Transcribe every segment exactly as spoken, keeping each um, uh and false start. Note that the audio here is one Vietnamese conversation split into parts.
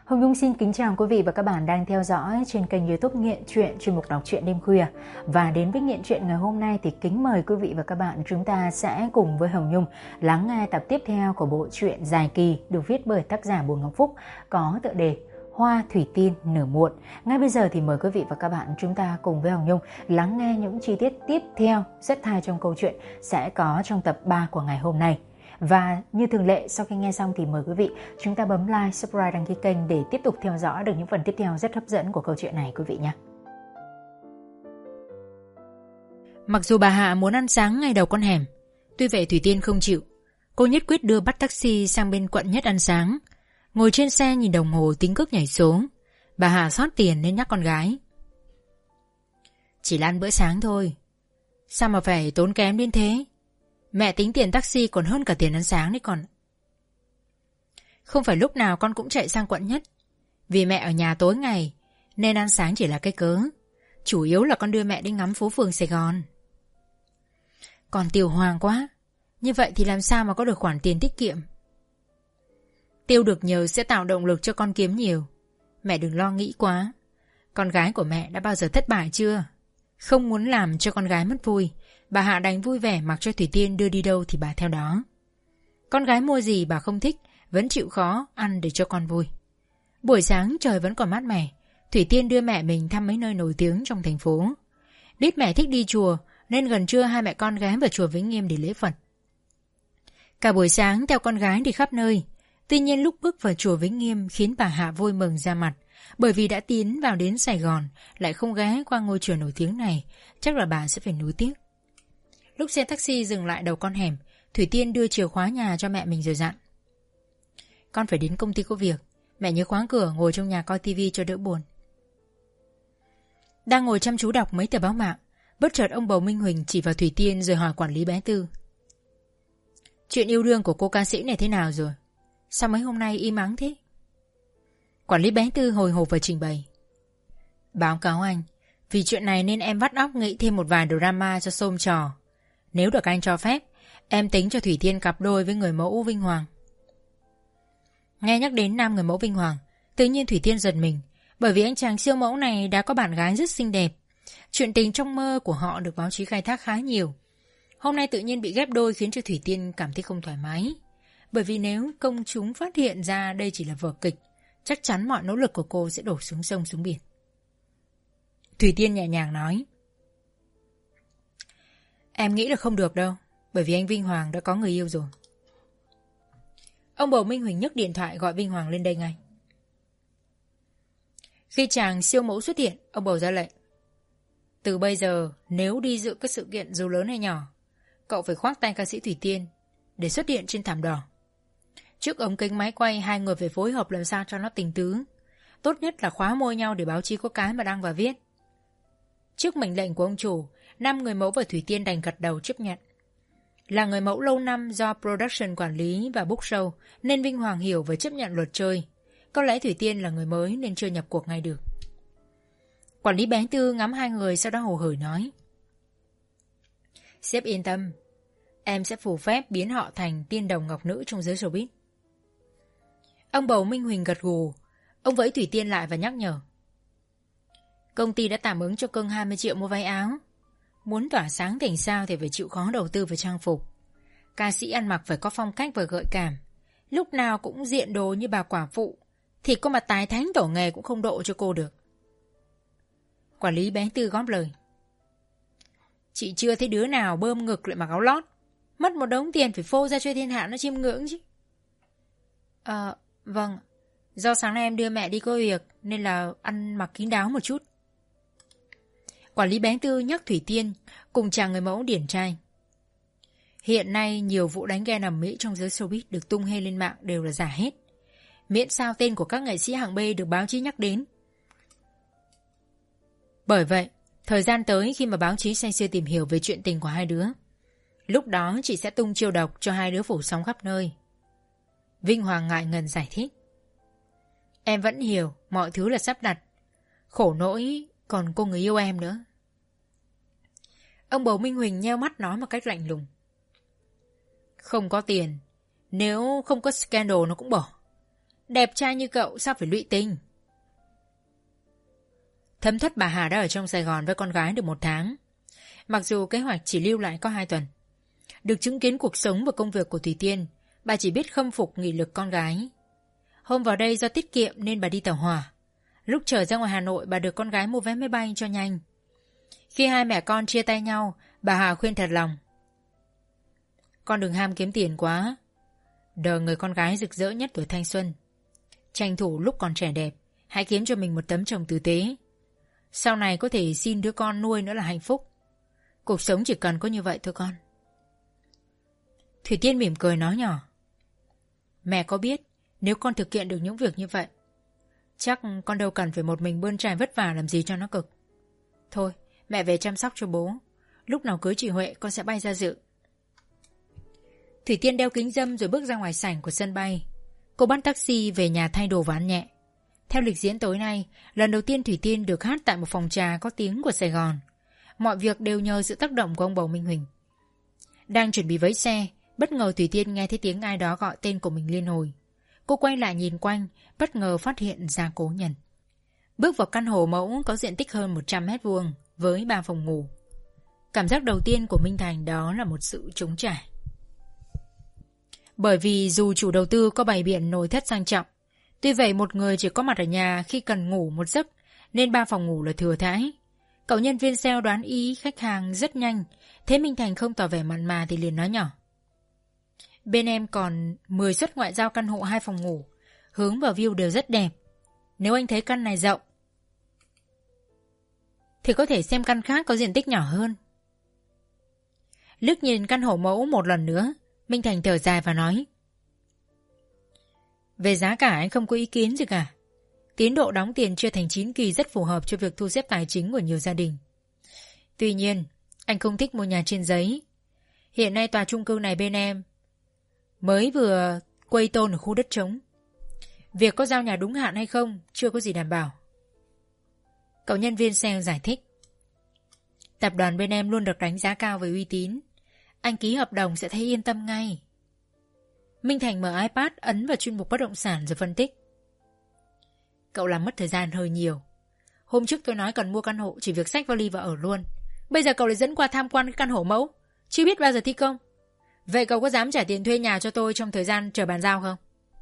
Hồng Nhung xin kính chào quý vị và các bạn đang theo dõi trên kênh YouTube Nghiện Truyện, chuyên mục đọc truyện đêm khuya. Và đến với Nghiện Truyện ngày hôm nay thì kính mời quý vị và các bạn chúng ta sẽ cùng với Hồng Nhung lắng nghe tập tiếp theo của bộ truyện dài kỳ được viết bởi tác giả Bùi Ngọc Phúc có tựa đề Hoa Thủy Tiên Nở Muộn. Ngay bây giờ thì mời quý vị và các bạn chúng ta cùng với Hồng Nhung lắng nghe những chi tiết tiếp theo rất hay trong câu chuyện sẽ có trong tập ba của ngày hôm nay. Và như thường lệ, sau khi nghe xong thì mời quý vị chúng ta bấm like, subscribe, đăng ký kênh để tiếp tục theo dõi được những phần tiếp theo rất hấp dẫn của câu chuyện này quý vị nhé. Mặc dù bà Hạ muốn ăn sáng ngay đầu con hẻm, tuy vậy Thủy Tiên không chịu. Cô nhất quyết đưa bắt taxi sang bên quận Nhất ăn sáng. Ngồi trên xe nhìn đồng hồ tính cước nhảy số. Bà Hạ xót tiền nên nhắc con gái: "Chỉ là ăn bữa sáng thôi, sao mà phải tốn kém đến thế? Mẹ tính tiền taxi còn hơn cả tiền ăn sáng đấy con. Không phải lúc nào con cũng chạy sang quận Nhất. Vì mẹ ở nhà tối ngày nên ăn sáng chỉ là cái cớ. Chủ yếu là con đưa mẹ đi ngắm phố phường Sài Gòn." "Con tiêu hoang quá. Như vậy thì làm sao mà có được khoản tiền tiết kiệm?" "Tiêu được nhiều sẽ tạo động lực cho con kiếm nhiều. Mẹ đừng lo nghĩ quá. Con gái của mẹ đã bao giờ thất bại chưa?" Không muốn làm cho con gái mất vui, bà Hạ đành vui vẻ mặc cho Thủy Tiên đưa đi đâu thì bà theo đó. Con gái mua gì bà không thích, vẫn chịu khó ăn để cho con vui. Buổi sáng trời vẫn còn mát mẻ, Thủy Tiên đưa mẹ mình thăm mấy nơi nổi tiếng trong thành phố. Biết mẹ thích đi chùa nên gần trưa hai mẹ con ghé vào chùa Vĩnh Nghiêm để lễ Phật. Cả buổi sáng theo con gái đi khắp nơi. Tuy nhiên lúc bước vào chùa Vĩnh Nghiêm khiến bà Hạ vui mừng ra mặt, bởi vì đã tiến vào đến Sài Gòn lại không ghé qua ngôi chùa nổi tiếng này, chắc là bà sẽ phải nuối tiếc. Lúc xe taxi dừng lại đầu con hẻm, Thủy Tiên đưa chìa khóa nhà cho mẹ mình rồi dặn: "Con phải đến công ty có việc, mẹ nhớ khóa cửa ngồi trong nhà coi tivi cho đỡ buồn." Đang ngồi chăm chú đọc mấy tờ báo mạng, bất chợt ông bầu Minh Huỳnh chỉ vào Thủy Tiên rồi hỏi quản lý bé Tư: "Chuyện yêu đương của cô ca sĩ này thế nào rồi? Sao mấy hôm nay im ắng thế?" Quản lý bé Tư hồi hộp và trình bày: "Báo cáo anh, vì chuyện này nên em vắt óc nghĩ thêm một vài drama cho xôm trò. Nếu được anh cho phép, em tính cho Thủy Tiên cặp đôi với người mẫu Vinh Hoàng." Nghe nhắc đến nam người mẫu Vinh Hoàng, tự nhiên Thủy Tiên giật mình, bởi vì anh chàng siêu mẫu này đã có bạn gái rất xinh đẹp. Chuyện tình trong mơ của họ được báo chí khai thác khá nhiều. Hôm nay tự nhiên bị ghép đôi khiến cho Thủy Tiên cảm thấy không thoải mái, bởi vì nếu công chúng phát hiện ra đây chỉ là vở kịch, chắc chắn mọi nỗ lực của cô sẽ đổ xuống sông xuống biển. Thủy Tiên nhẹ nhàng nói: "Em nghĩ là không được đâu, bởi vì anh Vinh Hoàng đã có người yêu rồi." Ông bầu Minh Huỳnh nhấc điện thoại gọi Vinh Hoàng lên đây ngay. Khi chàng siêu mẫu xuất hiện, ông bầu ra lệnh: "Từ bây giờ nếu đi dự các sự kiện dù lớn hay nhỏ, cậu phải khoác tay ca sĩ Thủy Tiên để xuất hiện trên thảm đỏ. Trước ống kính máy quay, hai người phải phối hợp làm sao cho nó tình tứ. Tốt nhất là khóa môi nhau để báo chí có cái mà đăng và viết." Trước mệnh lệnh của ông chủ, năm người mẫu và Thủy Tiên đành gật đầu chấp nhận. Là người mẫu lâu năm do production quản lý và book show nên Vinh Hoàng hiểu và chấp nhận luật chơi. Có lẽ Thủy Tiên là người mới nên chưa nhập cuộc ngay được. Quản lý bé Tư ngắm hai người sau đó hồ hởi nói: "Sếp yên tâm, em sẽ phù phép biến họ thành tiên đồng ngọc nữ trong giới showbiz." Ông bầu Minh Huỳnh gật gù. Ông vẫy Thủy Tiên lại và nhắc nhở: "Công ty đã tạm ứng cho cưng hai mươi triệu mua váy áo. Muốn tỏa sáng thành sao thì phải chịu khó đầu tư về trang phục. Ca sĩ ăn mặc phải có phong cách và gợi cảm. Lúc nào cũng diện đồ như bà quả phụ thì có mà tài thánh tổ nghề cũng không độ cho cô được." Quản lý bé Tư góp lời: "Chị chưa thấy đứa nào bơm ngực lại mặc áo lót. Mất một đống tiền phải phô ra cho thiên hạ nó chiêm ngưỡng chứ." "Ờ, vâng. Do sáng nay em đưa mẹ đi có việc nên là ăn mặc kín đáo một chút." Quản lý bé Tư nhắc Thủy Tiên cùng chàng người mẫu điển trai: "Hiện nay nhiều vụ đánh ghen ầm ĩ trong giới showbiz được tung hê lên mạng đều là giả hết. Miễn sao tên của các nghệ sĩ hạng B được báo chí nhắc đến. Bởi vậy, thời gian tới khi mà báo chí say sưa tìm hiểu về chuyện tình của hai đứa, lúc đó chị sẽ tung chiêu độc cho hai đứa phủ sóng khắp nơi." Vinh Hoàng ngại ngần giải thích: "Em vẫn hiểu mọi thứ là sắp đặt. Khổ nỗi còn cô người yêu em nữa." Ông bầu Minh Huỳnh nheo mắt nói một cách lạnh lùng: "Không có tiền, nếu không có scandal nó cũng bỏ. Đẹp trai như cậu sao phải lụy tình? Thấm thoát bà Hà đã ở trong Sài Gòn với con gái được một tháng. Mặc dù kế hoạch chỉ lưu lại có hai tuần. Được chứng kiến cuộc sống và công việc của Thủy Tiên, bà chỉ biết khâm phục nghị lực con gái. Hôm vào đây do tiết kiệm nên bà đi tàu hỏa. Lúc trở ra ngoài Hà Nội, bà được con gái mua vé máy bay cho nhanh. Khi hai mẹ con chia tay nhau, bà Hà khuyên thật lòng: con đừng ham kiếm tiền quá. Đời người con gái rực rỡ nhất tuổi thanh xuân. Tranh thủ lúc còn trẻ đẹp, hãy kiếm cho mình một tấm chồng tử tế. Sau này có thể xin đứa con nuôi nữa là hạnh phúc. Cuộc sống chỉ cần có như vậy thôi con. Thủy Tiên mỉm cười nói nhỏ: mẹ có biết nếu con thực hiện được những việc như vậy, chắc con đâu cần phải một mình bươn trải vất vả làm gì cho nó cực. Thôi, mẹ về chăm sóc cho bố. Lúc nào cưới chị Huệ con sẽ bay ra dự. Thủy Tiên đeo kính râm rồi bước ra ngoài sảnh của sân bay. Cô bắt taxi về nhà thay đồ và ăn nhẹ. Theo lịch diễn tối nay, lần đầu tiên Thủy Tiên được hát tại một phòng trà có tiếng của Sài Gòn. Mọi việc đều nhờ sự tác động của ông bầu Minh Huỳnh. Đang chuẩn bị vẫy xe, bất ngờ Thủy Tiên nghe thấy tiếng ai đó gọi tên của mình liên hồi. Cô quay lại nhìn quanh, bất ngờ phát hiện ra Cố Nhân. Bước vào căn hộ mẫu có diện tích hơn một trăm mét vuông với ba phòng ngủ. Cảm giác đầu tiên của Minh Thành đó là một sự trống trải. Bởi vì dù chủ đầu tư có bày biện nội thất sang trọng, tuy vậy một người chỉ có mặt ở nhà khi cần ngủ một giấc, nên ba phòng ngủ là thừa thãi. Cậu nhân viên sale đoán ý khách hàng rất nhanh, thế Minh Thành không tỏ vẻ mặn mà thì liền nói nhỏ: bên em còn mười suất ngoại giao căn hộ hai phòng ngủ, hướng vào view đều rất đẹp. Nếu anh thấy căn này rộng thì có thể xem căn khác có diện tích nhỏ hơn. Liếc nhìn căn hộ mẫu một lần nữa, Minh Thành thở dài và nói: về giá cả anh không có ý kiến gì cả. Tiến độ đóng tiền chia thành chín kỳ rất phù hợp cho việc thu xếp tài chính của nhiều gia đình. Tuy nhiên, anh không thích mua nhà trên giấy. Hiện nay tòa chung cư này bên em mới vừa quây tôn ở khu đất trống. Việc có giao nhà đúng hạn hay không chưa có gì đảm bảo. Cậu nhân viên sale giải thích: tập đoàn bên em luôn được đánh giá cao về uy tín. Anh ký hợp đồng sẽ thấy yên tâm ngay. Minh Thành mở iPad ấn vào chuyên mục bất động sản rồi phân tích: cậu làm mất thời gian hơi nhiều. Hôm trước tôi nói cần mua căn hộ, chỉ việc xách vali và ở luôn. Bây giờ cậu lại dẫn qua tham quan cái căn hộ mẫu, chưa biết bao giờ thi công. Vậy cậu có dám trả tiền thuê nhà cho tôi trong thời gian chờ bàn giao không?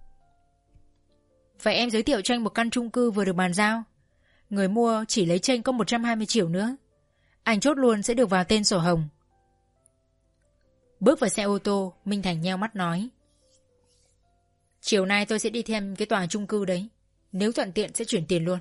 Vậy em giới thiệu cho anh một căn chung cư vừa được bàn giao. Người mua chỉ lấy chênh có một trăm hai mươi triệu nữa. Anh chốt luôn sẽ được vào tên sổ hồng. Bước vào xe ô tô, Minh Thành nheo mắt nói: chiều nay tôi sẽ đi thêm cái tòa chung cư đấy. Nếu thuận tiện sẽ chuyển tiền luôn.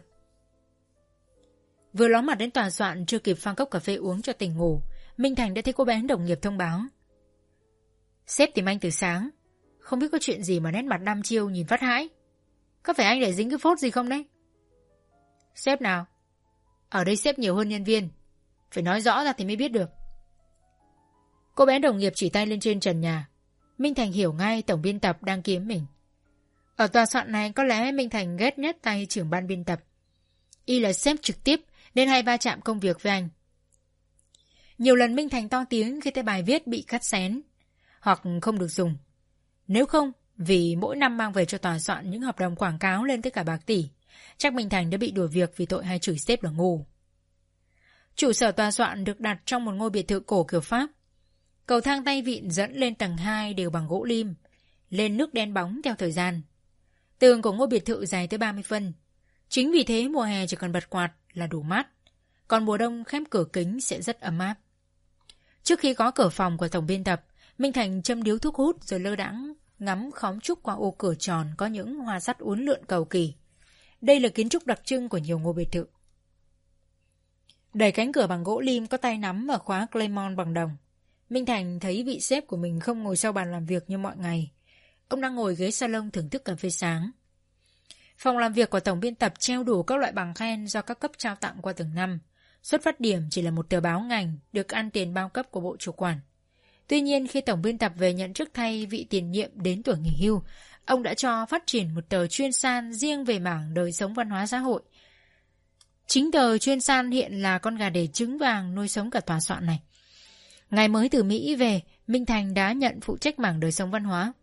Vừa ló mặt đến tòa soạn, chưa kịp pha cốc cà phê uống cho tỉnh ngủ, Minh Thành đã thấy cô bé đồng nghiệp thông báo: sếp tìm anh từ sáng. Không biết có chuyện gì mà nét mặt đăm chiêu nhìn phát hãi. Có phải anh để dính cái phốt gì không đấy? Sếp nào? Ở đây sếp nhiều hơn nhân viên, phải nói rõ ra thì mới biết được. Cô bé đồng nghiệp chỉ tay lên trên trần nhà. Minh Thành hiểu ngay tổng biên tập đang kiếm mình. Ở tòa soạn này có lẽ Minh Thành ghét nhất tay trưởng ban biên tập. Y là sếp trực tiếp nên hay va chạm công việc với anh. Nhiều lần Minh Thành to tiếng khi thấy bài viết bị cắt xén hoặc không được dùng. Nếu không, vì mỗi năm mang về cho tòa soạn những hợp đồng quảng cáo lên tới cả bạc tỷ, chắc Minh Thành đã bị đuổi việc vì tội hay chửi sếp là ngu. Trụ sở tòa soạn được đặt trong một ngôi biệt thự cổ kiểu Pháp. Cầu thang tay vịn dẫn lên tầng hai đều bằng gỗ lim, lên nước đen bóng theo thời gian. Tường của ngôi biệt thự dài tới ba mươi phân. Chính vì thế mùa hè chỉ cần bật quạt là đủ mát, còn mùa đông khép cửa kính sẽ rất ấm áp. Trước khi có cửa phòng của tổng biên tập, Minh Thành châm điếu thuốc hút rồi lơ đãng ngắm khóm trúc qua ô cửa tròn có những hoa sắt uốn lượn cầu kỳ. Đây là kiến trúc đặc trưng của nhiều ngôi biệt thự. Đẩy cánh cửa bằng gỗ lim có tay nắm và khóa Claymont bằng đồng. Minh Thành thấy vị sếp của mình không ngồi sau bàn làm việc như mọi ngày. Ông đang ngồi ghế salon thưởng thức cà phê sáng. Phòng làm việc của tổng biên tập treo đủ các loại bằng khen do các cấp trao tặng qua từng năm. Xuất phát điểm chỉ là một tờ báo ngành được ăn tiền bao cấp của bộ chủ quản. Tuy nhiên khi tổng biên tập về nhận chức thay vị tiền nhiệm đến tuổi nghỉ hưu, ông đã cho phát triển một tờ chuyên san riêng về mảng đời sống văn hóa xã hội. Chính tờ chuyên san hiện là con gà đẻ trứng vàng nuôi sống cả tòa soạn này. Ngày mới từ Mỹ về, Minh Thành đã nhận phụ trách mảng đời sống văn hóa.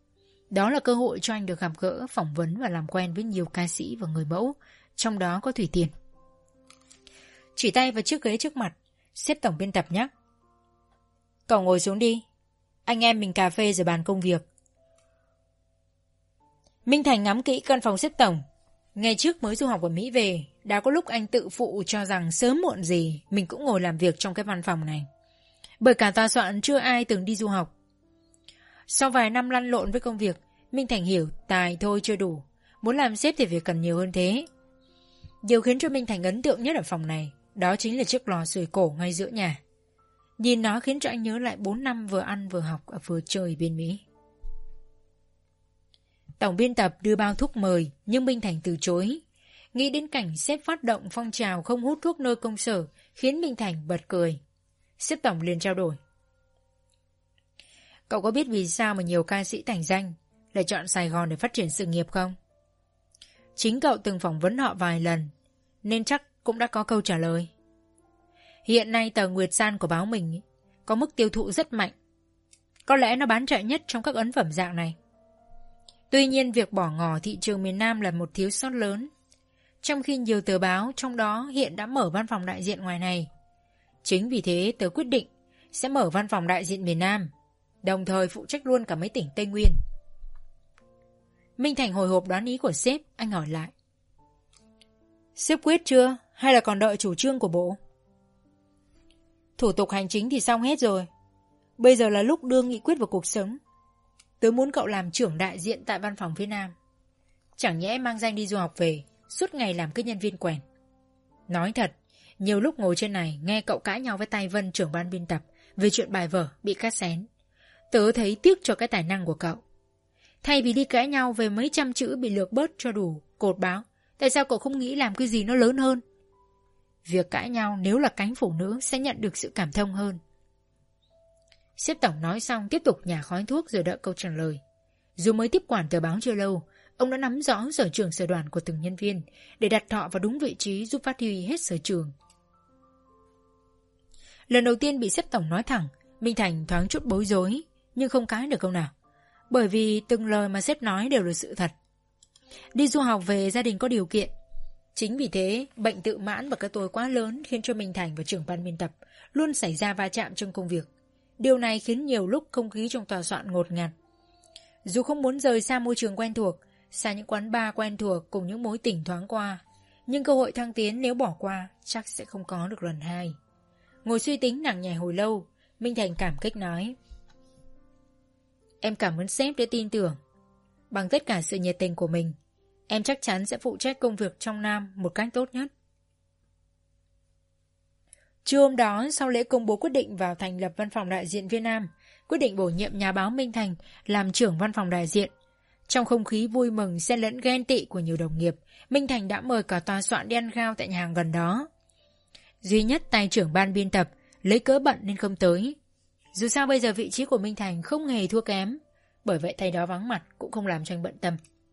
Đó là cơ hội cho anh được gặp gỡ, phỏng vấn và làm quen với nhiều ca sĩ và người mẫu, trong đó có Thủy Tiên. Chỉ tay vào chiếc ghế trước mặt, sếp tổng biên tập nhắc: "Cậu ngồi xuống đi, anh em mình cà phê rồi bàn công việc." Minh Thành ngắm kỹ căn phòng sếp tổng. Ngày trước mới du học ở Mỹ về, đã có lúc anh tự phụ cho rằng sớm muộn gì mình cũng ngồi làm việc trong cái văn phòng này. Bởi cả tòa soạn chưa ai từng đi du học. Sau vài năm lăn lộn với công việc, Minh Thành hiểu tài thôi chưa đủ, muốn làm sếp thì phải cần nhiều hơn thế. Điều khiến cho Minh Thành ấn tượng nhất ở phòng này, đó chính là chiếc lò sưởi cổ ngay giữa nhà. Nhìn nó khiến cho anh nhớ lại bốn năm vừa ăn vừa học ở vừa chơi bên Mỹ. Tổng biên tập đưa bao thuốc mời, nhưng Minh Thành từ chối. Nghĩ đến cảnh sếp phát động phong trào không hút thuốc nơi công sở khiến Minh Thành bật cười. Sếp tổng liền trao đổi: "Cậu có biết vì sao mà nhiều ca sĩ thành danh lại chọn Sài Gòn để phát triển sự nghiệp không? Chính cậu từng phỏng vấn họ vài lần, nên chắc cũng đã có câu trả lời. Hiện nay tờ Nguyệt San của báo mình có mức tiêu thụ rất mạnh. Có lẽ nó bán chạy nhất trong các ấn phẩm dạng này. Tuy nhiên việc bỏ ngỏ thị trường miền Nam là một thiếu sót lớn, trong khi nhiều tờ báo trong đó hiện đã mở văn phòng đại diện ngoài này. Chính vì thế tớ quyết định sẽ mở văn phòng đại diện miền Nam, đồng thời phụ trách luôn cả mấy tỉnh Tây Nguyên." Minh Thành hồi hộp đoán ý của sếp, anh hỏi lại: "Sếp quyết chưa hay là còn đợi chủ trương của bộ?" "Thủ tục hành chính thì xong hết rồi. Bây giờ là lúc đưa nghị quyết vào cuộc sống. Tớ muốn cậu làm trưởng đại diện tại văn phòng phía Nam. Chẳng nhẽ mang danh đi du học về, suốt ngày làm cái nhân viên quèn. Nói thật, nhiều lúc ngồi trên này nghe cậu cãi nhau với Tay Vân trưởng ban biên tập về chuyện bài vở bị cắt xén, tớ thấy tiếc cho cái tài năng của cậu. Thay vì đi cãi nhau về mấy trăm chữ bị lược bớt cho đủ cột báo, tại sao cậu không nghĩ làm cái gì nó lớn hơn? Việc cãi nhau nếu là cánh phụ nữ sẽ nhận được sự cảm thông hơn." Sếp tổng nói xong tiếp tục nhả khói thuốc rồi đợi câu trả lời. Dù mới tiếp quản tờ báo chưa lâu, ông đã nắm rõ sở trường sở đoàn của từng nhân viên để đặt họ vào đúng vị trí, giúp phát huy hết sở trường. Lần đầu tiên bị sếp tổng nói thẳng, Minh Thành thoáng chút bối rối, nhưng không cãi được câu nào, bởi vì từng lời mà sếp nói đều là sự thật. Đi du học về gia đình có điều kiện. Chính vì thế, bệnh tự mãn và cái tôi quá lớn khiến cho Minh Thành và trưởng ban biên tập luôn xảy ra va chạm trong công việc. Điều này khiến nhiều lúc không khí trong tòa soạn ngột ngạt. Dù không muốn rời xa môi trường quen thuộc, xa những quán bar quen thuộc cùng những mối tình thoáng qua, nhưng cơ hội thăng tiến nếu bỏ qua chắc sẽ không có được lần hai. Ngồi suy tính nặng nhẹ hồi lâu, Minh Thành cảm kích nói: "Em cảm ơn sếp đã tin tưởng. Bằng tất cả sự nhiệt tình của mình, em chắc chắn sẽ phụ trách công việc trong Nam một cách tốt nhất." Trưa hôm đó, sau lễ công bố quyết định vào thành lập văn phòng đại diện Việt Nam, quyết định bổ nhiệm nhà báo Minh Thành làm trưởng văn phòng đại diện. Trong không khí vui mừng xen lẫn ghen tị của nhiều đồng nghiệp, Minh Thành đã mời cả tòa soạn đi ăn khao tại nhà hàng gần đó. Duy nhất tay trưởng ban biên tập lấy cớ bận nên không tới. Dù sao bây giờ vị trí của Minh Thành không hề thua kém, bởi vậy thầy đó vắng mặt cũng không làm cho anh bận tâm.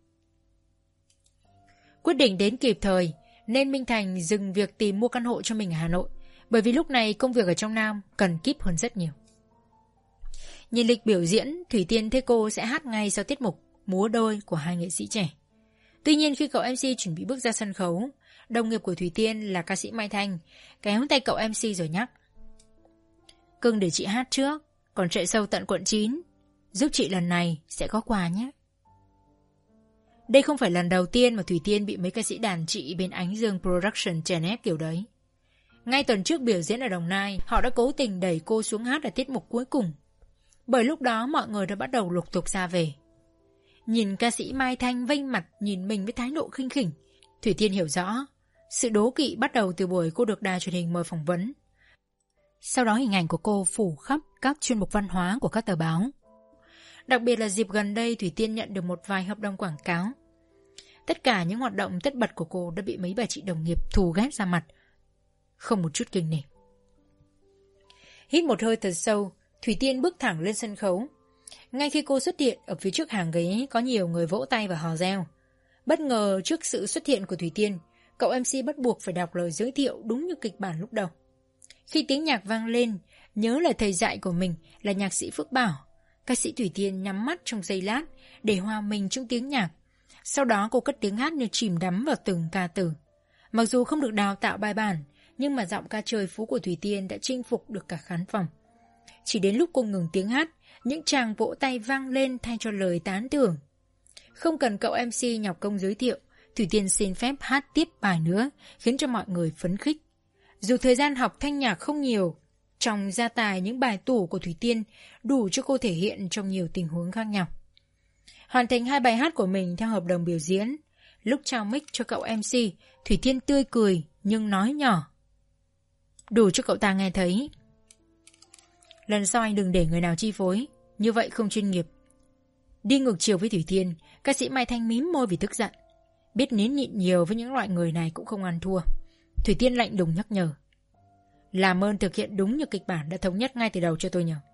Quyết định đến kịp thời nên Minh Thành dừng việc tìm mua căn hộ cho mình ở Hà Nội, bởi vì lúc này công việc ở trong Nam cần kíp hơn rất nhiều. Nhìn lịch biểu diễn, Thủy Tiên thấy cô sẽ hát ngay sau tiết mục múa đôi của hai nghệ sĩ trẻ. Tuy nhiên khi cậu em xê chuẩn bị bước ra sân khấu, đồng nghiệp của Thủy Tiên là ca sĩ Mai Thanh kéo tay cậu em xê rồi nhắc: "Cưng để chị hát trước, còn chạy sâu tận quận chín, giúp chị lần này sẽ có quà nhé." Đây không phải lần đầu tiên mà Thủy Tiên bị mấy ca sĩ đàn chị bên Ánh Dương Production chèn ép kiểu đấy. Ngay tuần trước biểu diễn ở Đồng Nai, họ đã cố tình đẩy cô xuống hát ở tiết mục cuối cùng, bởi lúc đó mọi người đã bắt đầu lục tục ra về. Nhìn ca sĩ Mai Thanh vênh mặt nhìn mình với thái độ khinh khỉnh, Thủy Tiên hiểu rõ sự đố kỵ bắt đầu từ buổi cô được đài truyền hình mời phỏng vấn. Sau đó hình ảnh của cô phủ khắp các chuyên mục văn hóa của các tờ báo. Đặc biệt là dịp gần đây, Thủy Tiên nhận được một vài hợp đồng quảng cáo. Tất cả những hoạt động tất bật của cô đã bị mấy bà chị đồng nghiệp thù ghét ra mặt, không một chút kinh nể. Hít một hơi thật sâu, Thủy Tiên bước thẳng lên sân khấu. Ngay khi cô xuất hiện, ở phía trước hàng ghế có nhiều người vỗ tay và hò reo. Bất ngờ trước sự xuất hiện của Thủy Tiên, cậu em xê bắt buộc phải đọc lời giới thiệu đúng như kịch bản lúc đầu. Khi tiếng nhạc vang lên, nhớ lời thầy dạy của mình là nhạc sĩ Phước Bảo, Ca sĩ Thủy Tiên nhắm mắt trong giây lát để hòa mình trong tiếng nhạc. Sau đó cô cất tiếng hát như chìm đắm vào từng ca từ. Mặc dù không được đào tạo bài bản, nhưng mà giọng ca trời phú của Thủy Tiên đã chinh phục được cả khán phòng. Chỉ đến lúc cô ngừng tiếng hát, những tràng vỗ tay vang lên thay cho lời tán thưởng. Không cần cậu em xê nhọc công giới thiệu, Thủy Tiên xin phép hát tiếp bài nữa, khiến cho mọi người phấn khích. Dù thời gian học thanh nhạc không nhiều, trong gia tài những bài tủ của Thủy Tiên đủ cho cô thể hiện trong nhiều tình huống khác nhau. Hoàn thành hai bài hát của mình theo hợp đồng biểu diễn, lúc trao mic cho cậu em xê, Thủy Tiên tươi cười nhưng nói nhỏ, đủ cho cậu ta nghe thấy. Lần sau anh đừng để người nào chi phối, như vậy không chuyên nghiệp. Đi ngược chiều với Thủy Tiên, ca sĩ Mai Thanh mím môi vì tức giận. Biết nín nhịn nhiều với những loại người này cũng không ăn thua. Thủy Tiên lạnh lùng nhắc nhở, làm ơn thực hiện đúng như kịch bản đã thống nhất ngay từ đầu cho tôi nhờ.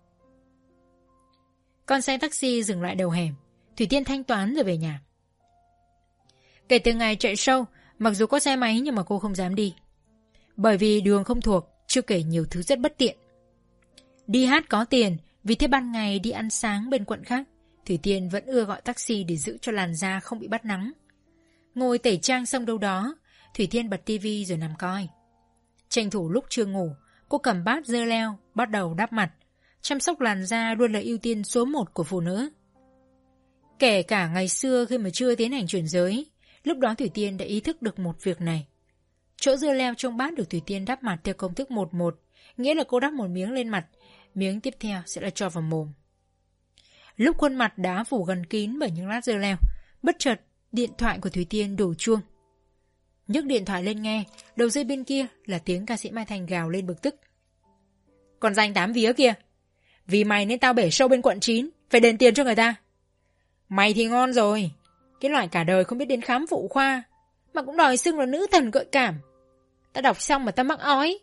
Con xe taxi dừng lại đầu hẻm, Thủy Tiên thanh toán rồi về nhà. Kể từ ngày chạy show, mặc dù có xe máy nhưng mà cô không dám đi. Bởi vì đường không thuộc, chưa kể nhiều thứ rất bất tiện. Đi hát có tiền, vì thế ban ngày đi ăn sáng bên quận khác, Thủy Tiên vẫn ưa gọi taxi để giữ cho làn da không bị bắt nắng. Ngồi tẩy trang xong đâu đó, Thủy Tiên bật tivi rồi nằm coi. Tranh thủ lúc chưa ngủ, cô cầm bát dơ leo, bắt đầu đắp mặt. Chăm sóc làn da luôn là ưu tiên số một của phụ nữ. Kể cả ngày xưa khi mà chưa tiến hành chuyển giới, lúc đó Thủy Tiên đã ý thức được một việc này. Chỗ dưa leo trong bát được Thủy Tiên đắp mặt theo công thức một một, nghĩa là cô đắp một miếng lên mặt, miếng tiếp theo sẽ là cho vào mồm. Lúc khuôn mặt đã phủ gần kín bởi những lát dưa leo, bất chợt điện thoại của Thủy Tiên đổ chuông. Nhấc điện thoại lên nghe, đầu dây bên kia là tiếng ca sĩ Mai Thanh gào lên bực tức. Còn danh tám vía kia, vì mày nên tao bể show bên quận chín, phải đền tiền cho người ta. Mày thì ngon rồi, cái loại cả đời không biết đến khám phụ khoa mà cũng đòi xưng là nữ thần gợi cảm. Ta đọc xong mà ta mắc ói.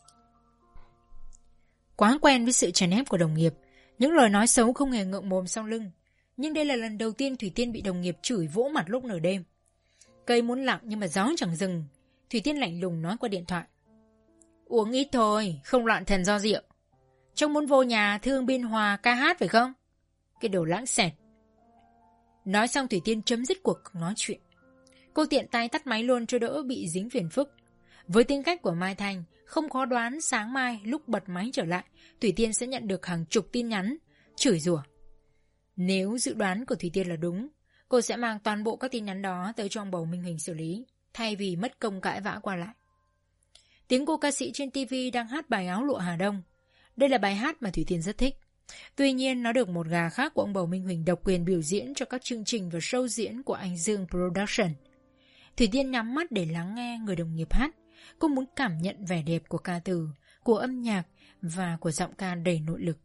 Quá quen với sự chèn ép của đồng nghiệp, những lời nói xấu không hề ngượng mồm sau lưng. Nhưng đây là lần đầu tiên Thủy Tiên bị đồng nghiệp chửi vỗ mặt lúc nửa đêm. Cây muốn lặng nhưng mà gió chẳng dừng. Thủy Tiên lạnh lùng nói qua điện thoại, uống ít thôi, không loạn thần do rượu. Trông muốn vô nhà thương Biên Hòa ca hát phải không? Cái đồ lãng xẹt. Nói xong Thủy Tiên chấm dứt cuộc nói chuyện. Cô tiện tay tắt máy luôn cho đỡ bị dính phiền phức. Với tính cách của Mai Thanh, không khó đoán sáng mai lúc bật máy trở lại, Thủy Tiên sẽ nhận được hàng chục tin nhắn chửi rủa. Nếu dự đoán của Thủy Tiên là đúng, cô sẽ mang toàn bộ các tin nhắn đó tới cho ông bầu Minh Huỳnh xử lý, thay vì mất công cãi vã qua lại. Tiếng cô ca sĩ trên tivi đang hát bài Áo Lụa Hà Đông. Đây là bài hát mà Thủy Tiên rất thích. Tuy nhiên nó được một gà khác của ông bầu Minh Huỳnh độc quyền biểu diễn cho các chương trình và show diễn của Anh Dương Production. Thủy Tiên nhắm mắt để lắng nghe người đồng nghiệp hát. Cô muốn cảm nhận vẻ đẹp của ca từ, của âm nhạc và của giọng ca đầy nội lực.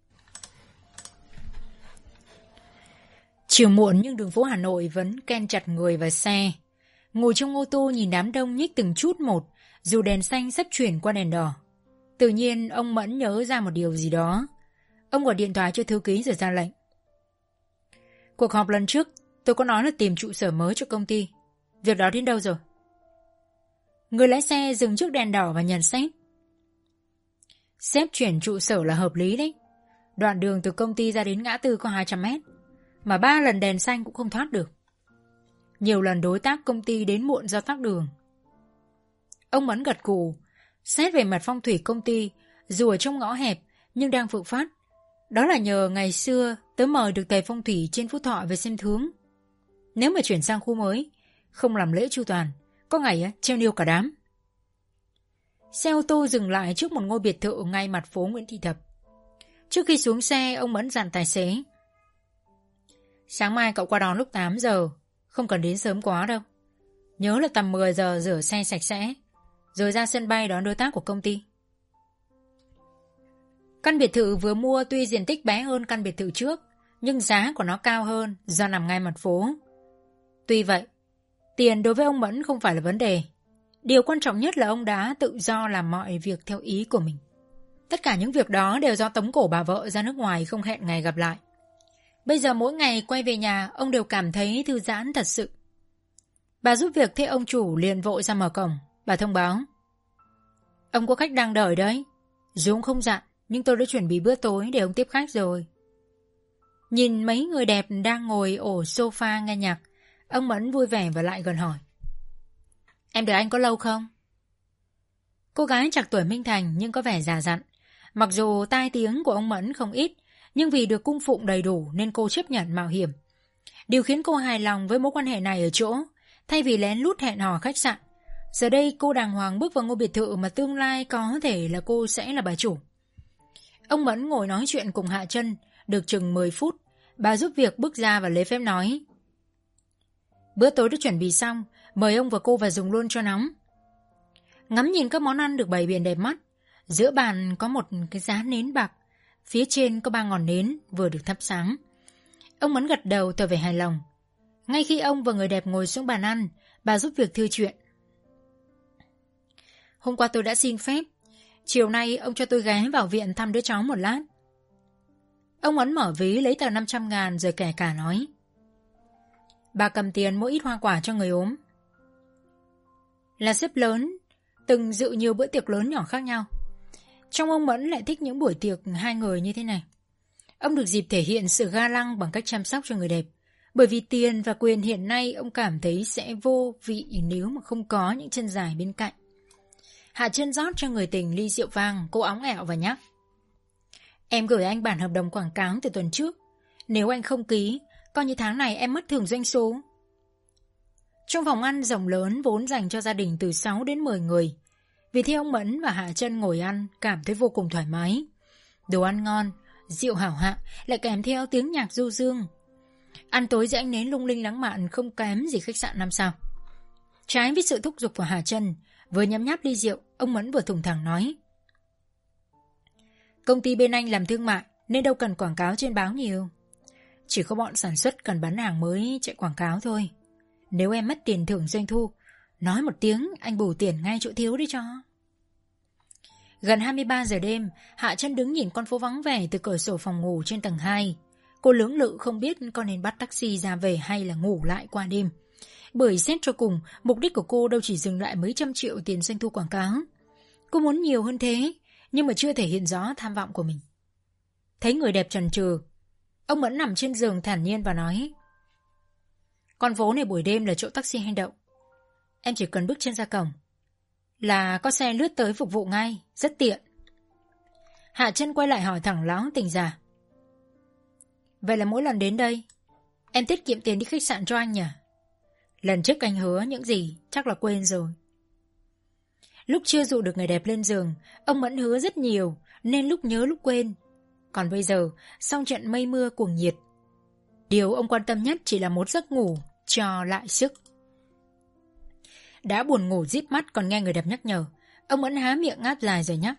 Chiều muộn nhưng đường phố Hà Nội vẫn ken chặt người và xe. Ngồi trong ô tô nhìn đám đông nhích từng chút một, dù đèn xanh sắp chuyển qua đèn đỏ. Tự nhiên ông Mẫn nhớ ra một điều gì đó. Ông gọi điện thoại cho thư ký rồi ra lệnh. Cuộc họp lần trước tôi có nói là tìm trụ sở mới cho công ty. Việc đó đến đâu rồi? Người lái xe dừng trước đèn đỏ và nhận xét. Sếp chuyển trụ sở là hợp lý đấy. Đoạn đường từ công ty ra đến ngã tư có hai trăm mét, mà ba lần đèn xanh cũng không thoát được. Nhiều lần đối tác công ty đến muộn do tắc đường. Ông Mẫn gật gù. Xét về mặt phong thủy công ty, dù ở trong ngõ hẹp nhưng đang phượng phát. Đó là nhờ ngày xưa tớ mời được thầy phong thủy trên Phú Thọ về xem thướng. Nếu mà chuyển sang khu mới, không làm lễ chu toàn, có ngày á, treo niêu cả đám. Xe ô tô dừng lại trước một ngôi biệt thự ngay mặt phố Nguyễn Thị Thập. Trước khi xuống xe, ông Mẫn dặn tài xế. Sáng mai cậu qua đón lúc tám giờ, không cần đến sớm quá đâu. Nhớ là tầm mười giờ rửa xe sạch sẽ, rồi ra sân bay đón đối tác của công ty. Căn biệt thự vừa mua tuy diện tích bé hơn căn biệt thự trước, nhưng giá của nó cao hơn do nằm ngay mặt phố. Tuy vậy, tiền đối với ông Mẫn không phải là vấn đề. Điều quan trọng nhất là ông đã tự do làm mọi việc theo ý của mình. Tất cả những việc đó đều do tống cổ bà vợ ra nước ngoài không hẹn ngày gặp lại. Bây giờ mỗi ngày quay về nhà, ông đều cảm thấy thư giãn thật sự. Bà giúp việc thấy ông chủ liền vội ra mở cổng. Bà thông báo. Ông có khách đang đợi đấy. Dù ông không dặn, nhưng tôi đã chuẩn bị bữa tối để ông tiếp khách rồi. Nhìn mấy người đẹp đang ngồi ổ sofa nghe nhạc, ông Mẫn vui vẻ và lại gần hỏi: Em đợi anh có lâu không? Cô gái trạc tuổi Minh Thành nhưng có vẻ già dặn. Mặc dù tai tiếng của ông Mẫn không ít, nhưng vì được cung phụng đầy đủ nên cô chấp nhận mạo hiểm. Điều khiến cô hài lòng với mối quan hệ này ở chỗ, thay vì lén lút hẹn hò khách sạn, giờ đây cô đàng hoàng bước vào ngôi biệt thự mà tương lai có thể là cô sẽ là bà chủ. Ông Mẫn ngồi nói chuyện cùng Hạ Trân được chừng mười phút. Bà giúp việc bước ra và lấy phép nói: Bữa tối đã chuẩn bị xong, mời ông và cô vào dùng luôn cho nóng. Ngắm nhìn các món ăn được bày biện đẹp mắt, giữa bàn có một cái giá nến bạc, phía trên có ba ngọn nến vừa được thắp sáng. Ông Mẫn gật đầu tỏ vẻ hài lòng. Ngay khi ông và người đẹp ngồi xuống bàn ăn, bà giúp việc thư chuyện: Hôm qua tôi đã xin phép, chiều nay ông cho tôi ghé vào viện thăm đứa cháu một lát. Ông Mẫn mở ví lấy tờ năm trăm ngàn rồi kể cả nói: Bà cầm tiền mua ít hoa quả cho người ốm. Là sếp lớn, từng dự nhiều bữa tiệc lớn nhỏ khác nhau. Trong ông Mẫn lại thích những buổi tiệc hai người như thế này. Ông được dịp thể hiện sự ga lăng bằng cách chăm sóc cho người đẹp. Bởi vì tiền và quyền hiện nay ông cảm thấy sẽ vô vị nếu mà không có những chân dài bên cạnh. Hạ Trân rót cho người tình ly rượu vang, cô óng ẹo và nhắc: Em gửi anh bản hợp đồng quảng cáo từ tuần trước. Nếu anh không ký, coi như tháng này em mất thưởng doanh số. Trong phòng ăn rộng lớn vốn dành cho gia đình từ sáu đến mười người, vì thế ông Mẫn và Hạ Trân ngồi ăn cảm thấy vô cùng thoải mái. Đồ ăn ngon, rượu hảo hạng, lại kèm theo tiếng nhạc du dương. Ăn tối dưới ánh nến lung linh lãng mạn không kém gì khách sạn năm sao. Trái với sự thúc giục của Hạ Trân, vừa nhấm nháp ly rượu, ông Mẫn vừa thùng thẳng nói: Công ty bên anh làm thương mại nên đâu cần quảng cáo trên báo nhiều. Chỉ có bọn sản xuất cần bán hàng mới chạy quảng cáo thôi. Nếu em mất tiền thưởng doanh thu, nói một tiếng anh bù tiền ngay chỗ thiếu đi cho. Gần hai mươi ba giờ đêm, Hạ Trân đứng nhìn con phố vắng vẻ từ cửa sổ phòng ngủ trên tầng hai. Cô lưỡng lự không biết có nên bắt taxi ra về hay là ngủ lại qua đêm. Bởi xét cho cùng, mục đích của cô đâu chỉ dừng lại mấy trăm triệu tiền doanh thu quảng cáo. Cô muốn nhiều hơn thế, nhưng mà chưa thể hiện rõ tham vọng của mình. Thấy người đẹp chần chừ, ông Mẫn nằm trên giường thản nhiên và nói: Con phố này buổi đêm là chỗ taxi hay đậu. Em chỉ cần bước chân ra cổng là có xe lướt tới phục vụ ngay, rất tiện. Hạ Trân quay lại hỏi thẳng lão tình già: Vậy là mỗi lần đến đây em tiết kiệm tiền đi khách sạn cho anh nhỉ? Lần trước anh hứa những gì chắc là quên rồi. Lúc chưa dụ được người đẹp lên giường, ông Mẫn hứa rất nhiều nên lúc nhớ lúc quên. Còn bây giờ, sau trận mây mưa cuồng nhiệt, điều ông quan tâm nhất chỉ là một giấc ngủ cho lại sức. Đã buồn ngủ díp mắt còn nghe người đẹp nhắc nhở, ông Mẫn há miệng ngáp dài rồi nhắc: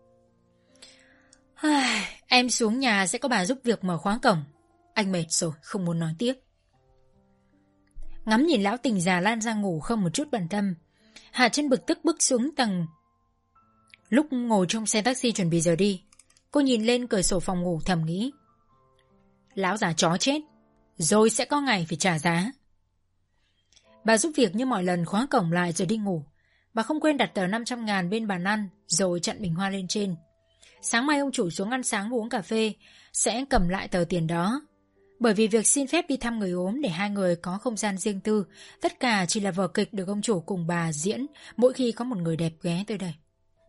Em xuống nhà sẽ có bà giúp việc mở khóa cổng. Anh mệt rồi, không muốn nói tiếp. Ngắm nhìn lão tình già lan ra ngủ không một chút bận tâm, Hạ Trân bực tức bước xuống tầng. Lúc ngồi trong xe taxi chuẩn bị giờ đi, cô nhìn lên cửa sổ phòng ngủ thầm nghĩ: Lão già chó chết, rồi sẽ có ngày phải trả giá. Bà giúp việc như mọi lần khóa cổng lại rồi đi ngủ. Bà không quên đặt tờ năm trăm ngàn bên bàn ăn rồi chặn bình hoa lên trên. Sáng mai ông chủ xuống ăn sáng và uống cà phê sẽ cầm lại tờ tiền đó. Bởi vì việc xin phép đi thăm người ốm để hai người có không gian riêng tư, tất cả chỉ là vở kịch được ông chủ cùng bà diễn mỗi khi có một người đẹp ghé tới đây.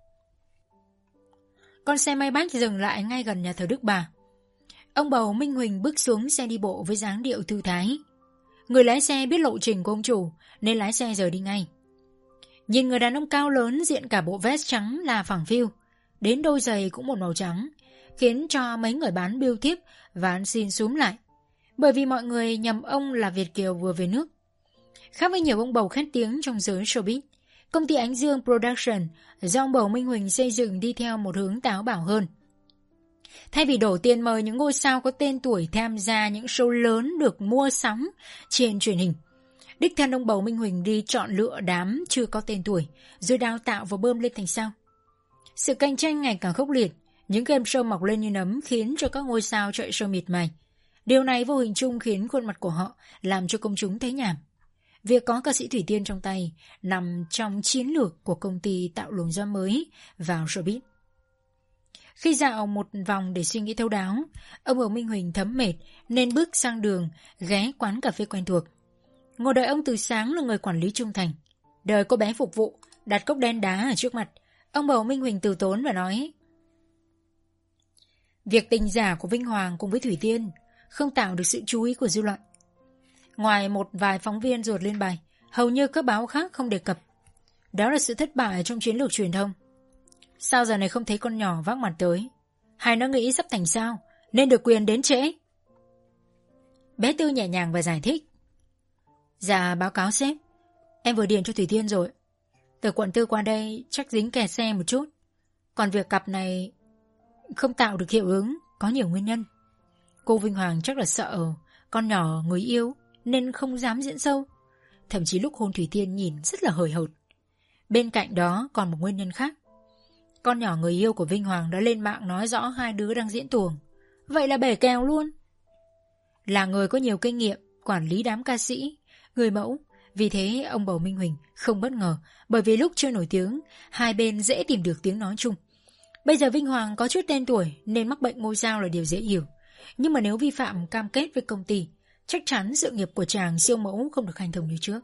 Con xe may bách dừng lại ngay gần nhà thờ Đức Bà. Ông bầu Minh Huỳnh bước xuống xe đi bộ với dáng điệu thư thái. Người lái xe biết lộ trình của ông chủ nên lái xe rời đi ngay. Nhìn người đàn ông cao lớn diện cả bộ vest trắng là phẳng phiu, đến đôi giày cũng một màu trắng, khiến cho mấy người bán biêu thiếp và ăn xin xúm lại, bởi vì mọi người nhầm ông là Việt kiều vừa về nước. Khác với nhiều ông bầu khét tiếng trong giới showbiz, công ty Ánh Dương Production do ông bầu Minh Huỳnh xây dựng đi theo một hướng táo bạo hơn. Thay vì đổ tiền mời những ngôi sao có tên tuổi tham gia những show lớn được mua sắm trên truyền hình, đích thân ông bầu Minh Huỳnh đi chọn lựa đám chưa có tên tuổi rồi đào tạo và bơm lên thành sao. Sự cạnh tranh ngày càng khốc liệt, những game show mọc lên như nấm khiến cho các ngôi sao chạy show miệt mài. Điều này vô hình chung khiến khuôn mặt của họ làm cho công chúng thấy nhàm. Việc có ca sĩ Thủy Tiên trong tay nằm trong chiến lược của công ty tạo luồng gió mới vào showbiz. Khi dạo một vòng để suy nghĩ thấu đáo, ông Bầu Minh Huỳnh thấm mệt nên bước sang đường, ghé quán cà phê quen thuộc. Ngồi đợi ông từ sáng là người quản lý trung thành. Đợi cô bé phục vụ, đặt cốc đen đá ở trước mặt. Ông Bầu Minh Huỳnh từ tốn và nói: việc tình giả của Vinh Hoàng cùng với Thủy Tiên không tạo được sự chú ý của dư luận. Ngoài một vài phóng viên ruột lên bài, hầu như các báo khác không đề cập. Đó là sự thất bại trong chiến lược truyền thông. Sao giờ này không thấy con nhỏ vác mặt tới? Hay nó nghĩ sắp thành sao nên được quyền đến trễ? Bé Tư nhẹ nhàng và giải thích: dạ báo cáo sếp, em vừa điền cho Thủy Tiên rồi. Từ quận tư qua đây chắc dính kẹt xe một chút. Còn việc cặp này không tạo được hiệu ứng có nhiều nguyên nhân. Cô Vinh Hoàng chắc là sợ con nhỏ người yêu nên không dám diễn sâu. Thậm chí lúc hôn Thủy Tiên nhìn rất là hời hợt. Bên cạnh đó còn một nguyên nhân khác. Con nhỏ người yêu của Vinh Hoàng đã lên mạng nói rõ hai đứa đang diễn tuồng. Vậy là bể kèo luôn. Là người có nhiều kinh nghiệm quản lý đám ca sĩ, người mẫu, vì thế ông Bầu Minh Huỳnh không bất ngờ, bởi vì lúc chưa nổi tiếng, hai bên dễ tìm được tiếng nói chung. Bây giờ Vinh Hoàng có chút tên tuổi nên mắc bệnh ngôi sao là điều dễ hiểu. Nhưng mà nếu vi phạm cam kết với công ty, chắc chắn sự nghiệp của chàng siêu mẫu không được hành thông như trước.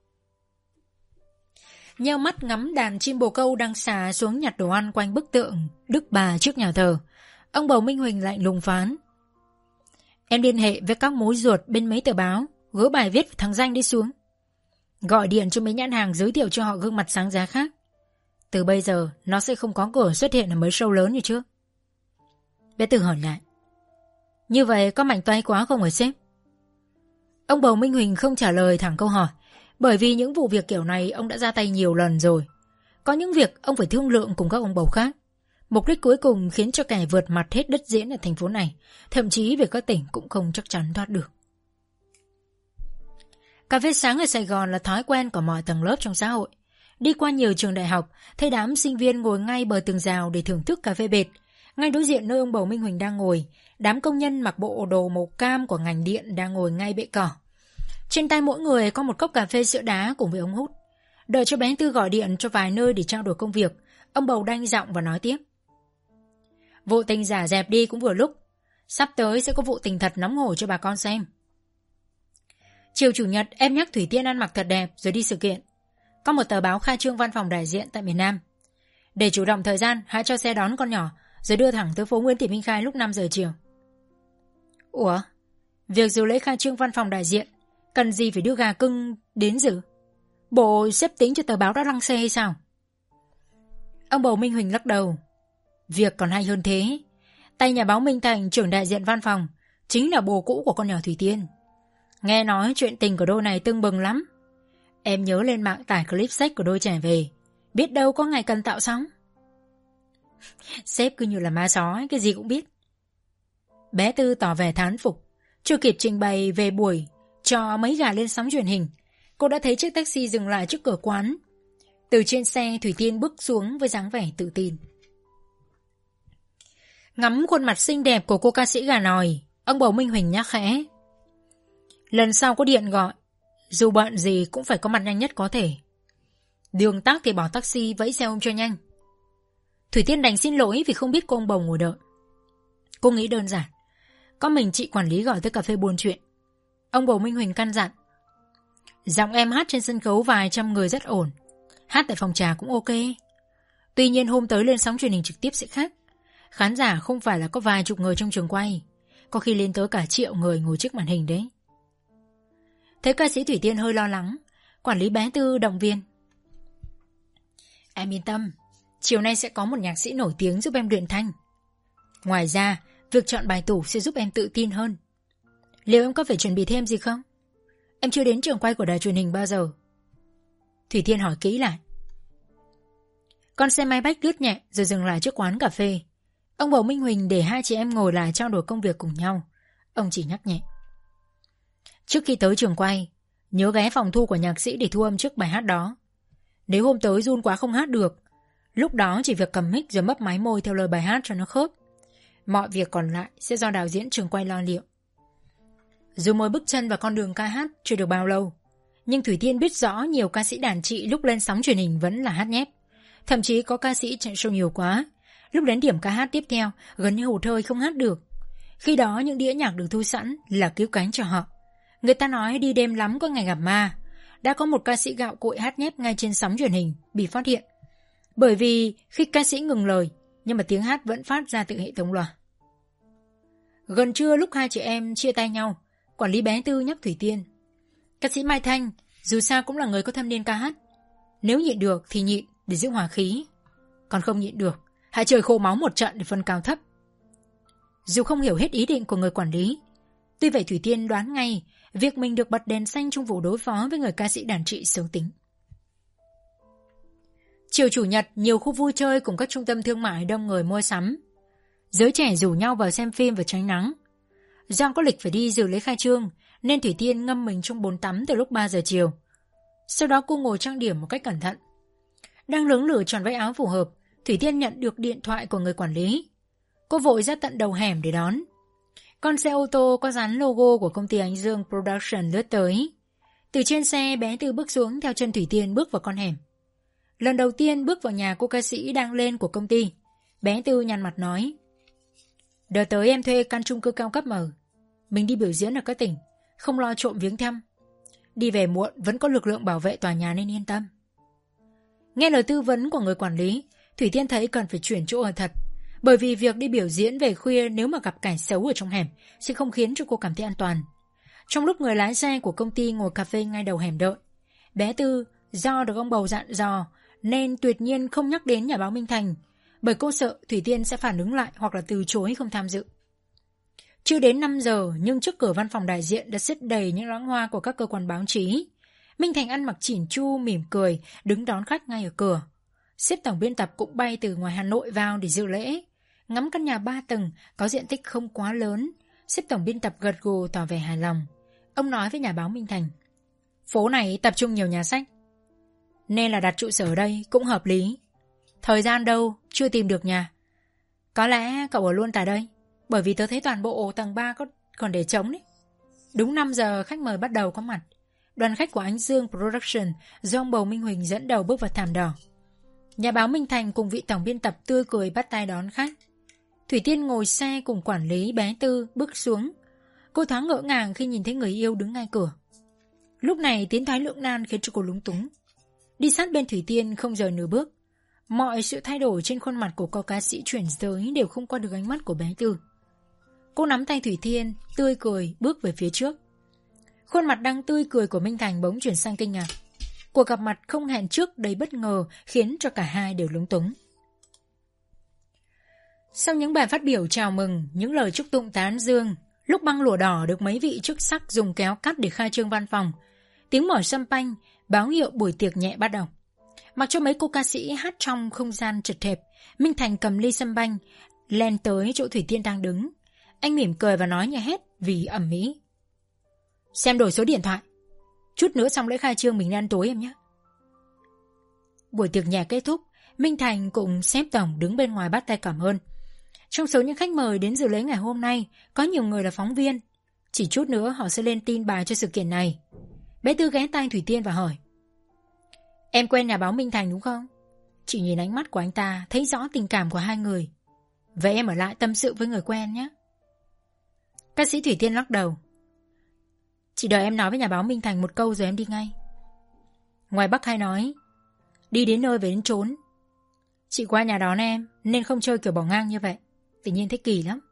Nheo mắt ngắm đàn chim bồ câu đang xà xuống nhặt đồ ăn quanh bức tượng Đức Bà trước nhà thờ, ông Bầu Minh Huỳnh lạnh lùng phán: em liên hệ với các mối ruột bên mấy tờ báo, gỡ bài viết thằng Danh đi xuống. Gọi điện cho mấy nhãn hàng giới thiệu cho họ gương mặt sáng giá khác. Từ bây giờ nó sẽ không có cửa xuất hiện ở mấy show lớn như trước. Bé Tư hỏi lại: như vậy có mạnh tay quá không hả sếp? Ông Bầu Minh Huỳnh không trả lời thẳng câu hỏi, bởi vì những vụ việc kiểu này ông đã ra tay nhiều lần rồi. Có những việc ông phải thương lượng cùng các ông bầu khác. Mục đích cuối cùng khiến cho kẻ vượt mặt hết đất diễn ở thành phố này, thậm chí về các tỉnh cũng không chắc chắn thoát được. Cà phê sáng ở Sài Gòn là thói quen của mọi tầng lớp trong xã hội. Đi qua nhiều trường đại học, thấy đám sinh viên ngồi ngay bờ tường rào để thưởng thức cà phê bệt. Ngay đối diện nơi ông Bầu Minh Huỳnh đang ngồi, đám công nhân mặc bộ đồ màu cam của ngành điện đang ngồi ngay bệ cỏ. Trên tay mỗi người có một cốc cà phê sữa đá cùng với ống hút. Đợi cho bé Tư gọi điện cho vài nơi để trao đổi công việc, ông Bầu đanh giọng và nói tiếp: vụ tình giả dẹp đi cũng vừa lúc. Sắp tới sẽ có vụ tình thật nóng hổi cho bà con xem. Chiều chủ nhật em nhắc Thủy Tiên ăn mặc thật đẹp rồi đi sự kiện. Có một tờ báo khai trương văn phòng đại diện tại miền Nam. Để chủ động thời gian, hãy cho xe đón con nhỏ rồi đưa thẳng tới phố Nguyễn Thị Minh Khai lúc năm giờ chiều. Ủa? Việc dự lễ khai trương văn phòng đại diện cần gì phải đưa gà cưng đến dự? Bộ xếp tính cho tờ báo đã lăng xê hay sao? Ông Bầu Minh Huỳnh lắc đầu: việc còn hay hơn thế. Tay nhà báo Minh Thành, trưởng đại diện văn phòng, chính là bồ cũ của con nhỏ Thủy Tiên. Nghe nói chuyện tình của đôi này tưng bừng lắm. Em nhớ lên mạng tải clip sách của đôi trẻ về, biết đâu có ngày cần tạo sóng. Sếp cứ như là ma sói, cái gì cũng biết. Bé Tư tỏ vẻ thán phục. Chưa kịp trình bày về buổi cho mấy gà lên sóng truyền hình, cô đã thấy chiếc taxi dừng lại trước cửa quán. Từ trên xe, Thủy Tiên bước xuống với dáng vẻ tự tin. Ngắm khuôn mặt xinh đẹp của cô ca sĩ gà nòi, ông Bầu Minh Huỳnh nhắc khẽ: lần sau có điện gọi, dù bận gì cũng phải có mặt nhanh nhất có thể. Đường tắc thì bỏ taxi vẫy xe ôm cho nhanh. Thủy Tiên đành xin lỗi vì không biết cô ông Bầu ngồi đợi. Cô nghĩ đơn giản, có mình chị quản lý gọi tới cà phê buôn chuyện. Ông Bầu Minh Huỳnh căn dặn: giọng em hát trên sân khấu vài trăm người rất ổn, hát tại phòng trà cũng ok. Tuy nhiên hôm tới lên sóng truyền hình trực tiếp sẽ khác. Khán giả không phải là có vài chục người trong trường quay, có khi lên tới cả triệu người ngồi trước màn hình đấy. Thấy ca sĩ Thủy Tiên hơi lo lắng, quản lý bé Tư động viên: em yên tâm, chiều nay sẽ có một nhạc sĩ nổi tiếng giúp em luyện thanh. Ngoài ra, việc chọn bài tủ sẽ giúp em tự tin hơn. Liệu em có phải chuẩn bị thêm gì không? Em chưa đến trường quay của đài truyền hình bao giờ. Thủy Tiên hỏi kỹ lại. Con xe máy bách lướt nhẹ rồi dừng lại trước quán cà phê. Ông Bầu Minh Huỳnh để hai chị em ngồi lại trao đổi công việc cùng nhau. Ông chỉ nhắc nhẹ: trước khi tới trường quay, nhớ ghé phòng thu của nhạc sĩ để thu âm trước bài hát đó. Nếu hôm tới run quá không hát được, lúc đó chỉ việc cầm mic rồi mấp máy môi theo lời bài hát cho nó khớp. Mọi việc còn lại sẽ do đạo diễn trường quay lo liệu. Dù mới bước chân vào con đường ca hát chưa được bao lâu, nhưng Thủy Tiên biết rõ nhiều ca sĩ đàn chị lúc lên sóng truyền hình vẫn là hát nhép. Thậm chí có ca sĩ chạy show nhiều quá, Lúc đến điểm ca hát tiếp theo, gần như hụt hơi không hát được. Khi đó những đĩa nhạc được thu sẵn là cứu cánh cho họ. Người ta nói đi đêm lắm có ngày gặp ma. Đã có một ca sĩ gạo cội hát nhép ngay trên sóng truyền hình bị phát hiện. Bởi vì khi ca sĩ ngừng lời, nhưng mà tiếng hát vẫn phát ra từ hệ thống loa. Gần trưa lúc hai chị em chia tay nhau, quản lý bé Tư nhắc Thủy Tiên: ca sĩ Mai Thanh dù sao cũng là người có thâm niên ca hát. Nếu nhịn được thì nhịn để giữ hòa khí, còn không nhịn được hãy trời khô máu một trận để phân cao thấp. Dù không hiểu hết ý định của người quản lý, tuy vậy Thủy Tiên đoán ngay việc mình được bật đèn xanh trong vụ đối phó với người ca sĩ đàn trị xấu tính. Chiều chủ nhật, nhiều khu vui chơi cùng các trung tâm thương mại đông người mua sắm. Giới trẻ rủ nhau vào xem phim và tránh nắng. Do có lịch phải đi dự lễ khai trương nên Thủy Tiên ngâm mình trong bồn tắm từ lúc ba giờ chiều. Sau đó cô ngồi trang điểm một cách cẩn thận. Đang lưỡng lự chọn váy áo phù hợp, Thủy Tiên nhận được điện thoại của người quản lý. Cô vội ra tận đầu hẻm để đón. Con xe ô tô có dán logo của công ty Ánh Dương Production lướt tới. Từ trên xe, bé Tư bước xuống theo chân Thủy Tiên bước vào con hẻm. Lần đầu tiên bước vào nhà cô ca sĩ đang lên của công ty, bé Tư nhăn mặt nói: đợt tới em thuê căn chung cư cao cấp mà. Mình đi biểu diễn ở các tỉnh, không lo trộm viếng thăm. Đi về muộn vẫn có lực lượng bảo vệ tòa nhà nên yên tâm. Nghe lời tư vấn của người quản lý, Thủy Tiên thấy cần phải chuyển chỗ ở thật. Bởi vì việc đi biểu diễn về khuya nếu mà gặp cảnh xấu ở trong hẻm sẽ không khiến cho cô cảm thấy an toàn. Trong lúc người lái xe của công ty ngồi cà phê ngay đầu hẻm đợi, bé Tư do được ông bầu dặn dò nên tuyệt nhiên không nhắc đến nhà báo Minh Thành, bởi cô sợ Thủy Tiên sẽ phản ứng lại hoặc là từ chối không tham dự. Chưa đến năm giờ nhưng trước cửa văn phòng đại diện đã xếp đầy những lẵng hoa của các cơ quan báo chí. Minh Thành ăn mặc chỉn chu mỉm cười đứng đón khách ngay ở cửa. Sếp tổng biên tập cũng bay từ ngoài Hà Nội vào để dự lễ. Ngắm căn nhà ba tầng có diện tích không quá lớn, sếp tổng biên tập gật gù tỏ vẻ hài lòng. Ông nói với nhà báo Minh Thành: phố này tập trung nhiều nhà sách, nên là đặt trụ sở ở đây cũng hợp lý. Thời gian đâu chưa tìm được nhà. Có lẽ cậu ở luôn tại đây, bởi vì tớ thấy toàn bộ tầng ba có còn để trống đấy. Đúng năm giờ khách mời bắt đầu có mặt. Đoàn khách của Ánh Dương Production do ông bầu Minh Huỳnh dẫn đầu bước vào thảm đỏ. Nhà báo Minh Thành cùng vị tổng biên tập tươi cười bắt tay đón khách. Thủy Tiên ngồi xe cùng quản lý bé Tư bước xuống. Cô thoáng ngỡ ngàng khi nhìn thấy người yêu đứng ngay cửa. Lúc này tiến thoái lưỡng nan khiến cho cô lúng túng. Đi sát bên Thủy Tiên không rời nửa bước. Mọi sự thay đổi trên khuôn mặt của cô ca sĩ chuyển tới đều không qua được ánh mắt của bé Tư. Cô nắm tay Thủy Tiên, tươi cười bước về phía trước. Khuôn mặt đang tươi cười của Minh Thành bỗng chuyển sang kinh ngạc. Cuộc gặp mặt không hẹn trước đầy bất ngờ khiến cho cả hai đều lúng túng. Sau những bài phát biểu chào mừng, những lời chúc tụng tán dương, lúc băng lụa đỏ được mấy vị chức sắc dùng kéo cắt để khai trương văn phòng, tiếng mỏi sâm panh báo hiệu buổi tiệc nhẹ bắt đầu. Mặc cho mấy cô ca sĩ hát trong không gian chật hẹp, Minh Thành cầm ly sâm panh len tới chỗ Thủy Tiên đang đứng. Anh mỉm cười và nói nhà hét vì ẩm mỹ: xem đổi số điện thoại, chút nữa xong lễ khai trương mình ăn tối em nhé. Buổi tiệc nhẹ kết thúc, Minh Thành cùng sếp tổng đứng bên ngoài bắt tay cảm ơn. Trong số những khách mời đến dự lễ ngày hôm nay, có nhiều người là phóng viên. Chỉ chút nữa họ sẽ lên tin bài cho sự kiện này. Bé Tư ghé tai Thủy Tiên và hỏi: em quen nhà báo Minh Thành đúng không? Chị nhìn ánh mắt của anh ta thấy rõ tình cảm của hai người. Vậy em ở lại tâm sự với người quen nhé. Ca sĩ Thủy Tiên lắc đầu: chị đợi em nói với nhà báo Minh Thành một câu rồi em đi ngay. Ngoài Bắc hay nói đi đến nơi về đến chốn. Chị qua nhà đón em nên không chơi kiểu bỏ ngang như vậy, tự nhiên thấy kỳ lắm.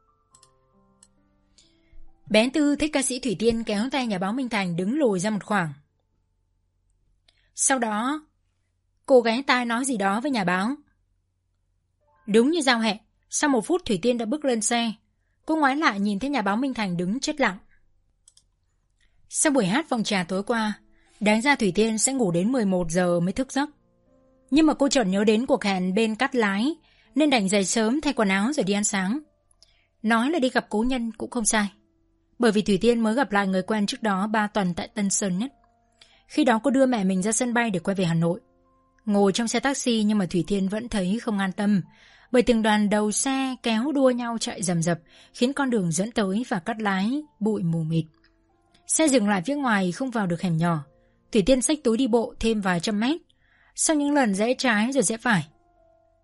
Bé Tư thấy ca sĩ Thủy Tiên kéo tay nhà báo Minh Thành đứng lùi ra một khoảng. Sau đó cô ghé tai nói gì đó với nhà báo. Đúng như giao hẹn, sau một phút Thủy Tiên đã bước lên xe. Cô ngoái lại nhìn thấy nhà báo Minh Thành đứng chết lặng. Sau buổi hát phòng trà tối qua, đáng ra Thủy Tiên sẽ ngủ đến mười một giờ mới thức giấc. Nhưng mà cô chợt nhớ đến cuộc hẹn bên Cát Lái nên đành dậy sớm thay quần áo rồi đi ăn sáng. Nói là đi gặp cố nhân cũng không sai, bởi vì Thủy Tiên mới gặp lại người quen trước đó ba tuần tại Tân Sơn Nhất. Khi đó cô đưa mẹ mình ra sân bay để quay về Hà Nội. Ngồi trong xe taxi nhưng mà Thủy Tiên vẫn thấy không an tâm, bởi từng đoàn đầu xe kéo đua nhau chạy rầm rập khiến con đường dẫn tới và Cát Lái bụi mù mịt. Xe dừng lại phía ngoài không vào được hẻm nhỏ. Thủy Tiên xách túi đi bộ thêm vài trăm mét. Sau những lần rẽ trái rồi rẽ phải,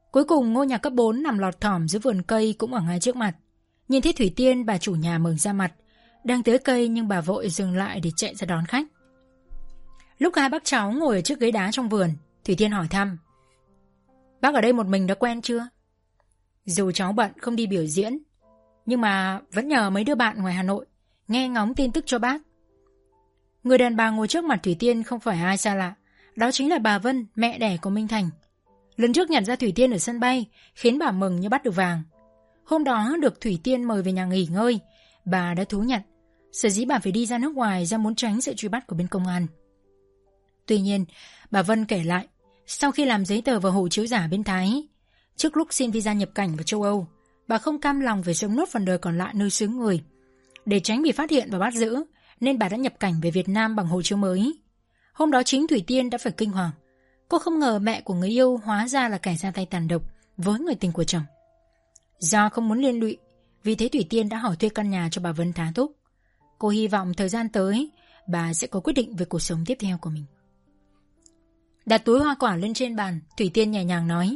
Cuối cùng ngôi nhà cấp bốn nằm lọt thỏm giữa vườn cây cũng ở ngay trước mặt. Nhìn thấy Thủy Tiên, bà chủ nhà mừng ra mặt. Đang tới cây nhưng bà vội dừng lại để chạy ra đón khách. Lúc hai bác cháu ngồi ở chiếc ghế đá trong vườn, Thủy Tiên hỏi thăm: "Bác ở đây một mình đã quen chưa?" "Dù cháu bận không đi biểu diễn, nhưng mà vẫn nhờ mấy đứa bạn ngoài Hà Nội nghe ngóng tin tức cho bác." Người đàn bà ngồi trước mặt Thủy Tiên không phải ai xa lạ, đó chính là bà Vân, mẹ đẻ của Minh Thành. Lần trước nhận ra Thủy Tiên ở sân bay khiến bà mừng như bắt được vàng. Hôm đó được Thủy Tiên mời về nhà nghỉ ngơi, bà đã thú nhận sở dĩ bà phải đi ra nước ngoài do muốn tránh sự truy bắt của bên công an. Tuy nhiên, bà Vân kể lại, sau khi làm giấy tờ và hộ chiếu giả bên Thái, trước lúc xin visa nhập cảnh vào châu Âu, bà không cam lòng về sống nốt phần đời còn lại nơi xứ người. Để tránh bị phát hiện và bắt giữ, nên bà đã nhập cảnh về Việt Nam bằng hộ chiếu mới. Hôm đó chính Thủy Tiên đã phải kinh hoàng. Cô không ngờ mẹ của người yêu hóa ra là kẻ ra tay tàn độc với người tình của chồng. Do không muốn liên lụy, vì thế Thủy Tiên đã hỏi thuê căn nhà cho bà Vân tá túc. Cô hy vọng thời gian tới bà sẽ có quyết định về cuộc sống tiếp theo của mình. Đặt túi hoa quả lên trên bàn, Thủy Tiên nhẹ nhàng nói: